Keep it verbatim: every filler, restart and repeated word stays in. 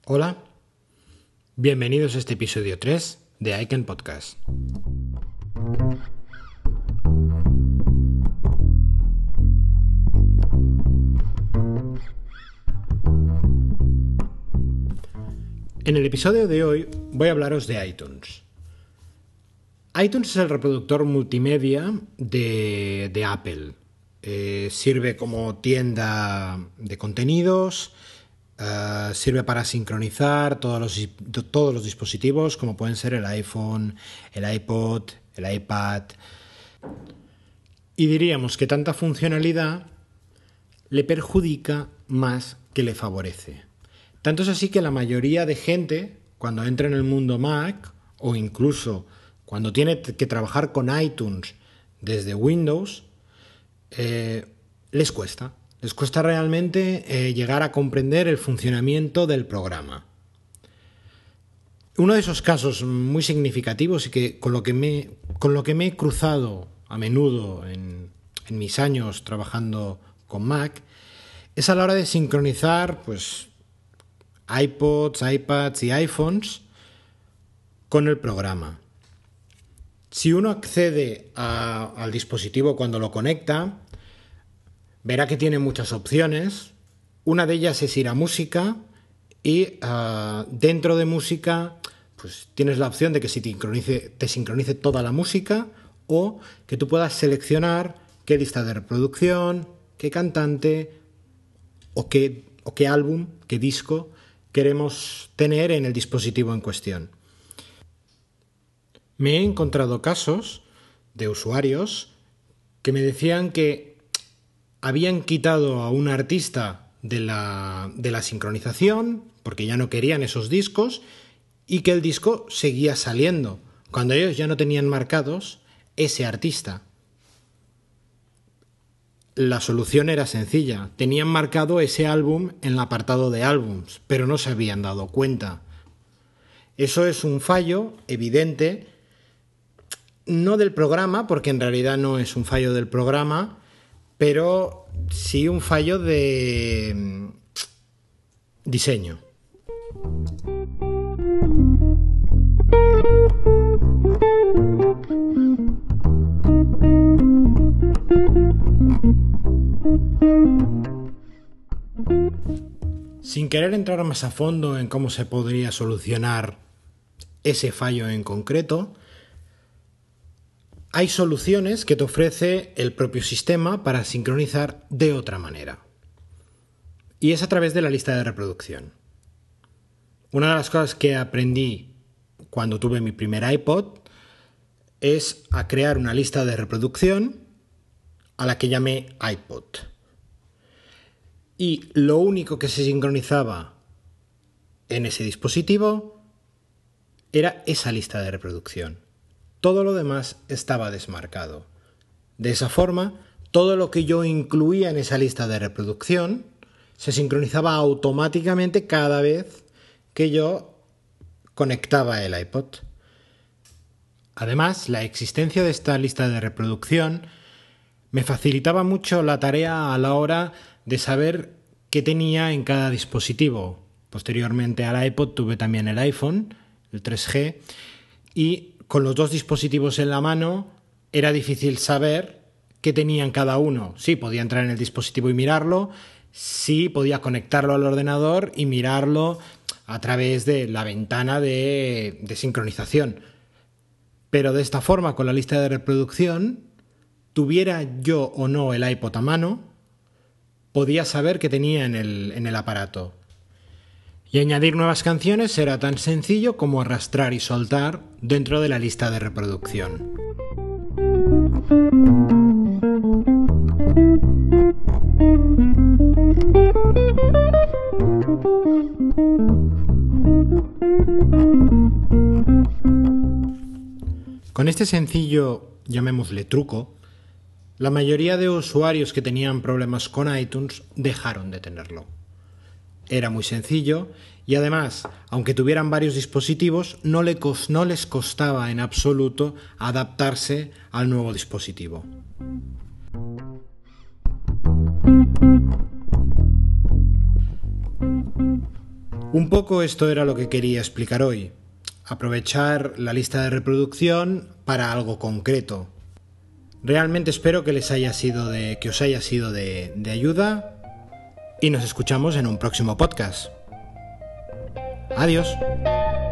Hola, bienvenidos a este episodio tres de I Can Podcast. En el episodio de hoy voy a hablaros de iTunes. iTunes es el reproductor multimedia de, de Apple. Eh, sirve como tienda de contenidos, uh, sirve para sincronizar todos los, todos los dispositivos, como pueden ser el iPhone, el iPod, el iPad. Y diríamos que tanta funcionalidad le perjudica más que le favorece. Tanto es así que la mayoría de gente, cuando entra en el mundo Mac, o incluso cuando tiene que trabajar con iTunes desde Windows, eh, les cuesta. Les cuesta realmente eh, llegar a comprender el funcionamiento del programa. Uno de esos casos muy significativos y que con lo que me, con lo que me he cruzado a menudo en, en mis años trabajando con Mac es a la hora de sincronizar pues, iPods, iPads y iPhones con el programa. Si uno accede a, al dispositivo cuando lo conecta, verá que tiene muchas opciones. Una de ellas es ir a música y uh, dentro de música pues, tienes la opción de que se te sincronice, te sincronice toda la música o que tú puedas seleccionar qué lista de reproducción, qué cantante o qué, o qué álbum, qué disco queremos tener en el dispositivo en cuestión. Me he encontrado casos de usuarios que me decían que habían quitado a un artista de la, de la sincronización porque ya no querían esos discos y que el disco seguía saliendo cuando ellos ya no tenían marcados ese artista. La solución era sencilla. Tenían marcado ese álbum en el apartado de álbums, pero no se habían dado cuenta. Eso es un fallo evidente, no del programa, porque en realidad no es un fallo del programa, pero sí un fallo de diseño. Sin querer entrar más a fondo en cómo se podría solucionar ese fallo en concreto, hay soluciones que te ofrece el propio sistema para sincronizar de otra manera. Y es a través de la lista de reproducción. Una de las cosas que aprendí cuando tuve mi primer iPod es a crear una lista de reproducción a la que llamé iPod. Y lo único que se sincronizaba en ese dispositivo era esa lista de reproducción. Todo lo demás estaba desmarcado. De esa forma, todo lo que yo incluía en esa lista de reproducción se sincronizaba automáticamente cada vez que yo conectaba el iPod. Además, la existencia de esta lista de reproducción me facilitaba mucho la tarea a la hora de saber qué tenía en cada dispositivo. Posteriormente al iPod tuve también el iPhone, el tres G, y con los dos dispositivos en la mano era difícil saber qué tenían cada uno. Sí, podía entrar en el dispositivo y mirarlo, sí, podía conectarlo al ordenador y mirarlo a través de la ventana de, de sincronización. Pero de esta forma, con la lista de reproducción, tuviera yo o no el iPod a mano, podía saber qué tenía en el, en el aparato. Y añadir nuevas canciones era tan sencillo como arrastrar y soltar dentro de la lista de reproducción. Con este sencillo, llamémosle truco, la mayoría de usuarios que tenían problemas con iTunes dejaron de tenerlo. Era muy sencillo y además, aunque tuvieran varios dispositivos, no, le cos- no les costaba en absoluto adaptarse al nuevo dispositivo. Un poco esto era lo que quería explicar hoy. Aprovechar la lista de reproducción para algo concreto. Realmente espero que les haya sido de, que os haya sido de, de ayuda y nos escuchamos en un próximo podcast. Adiós.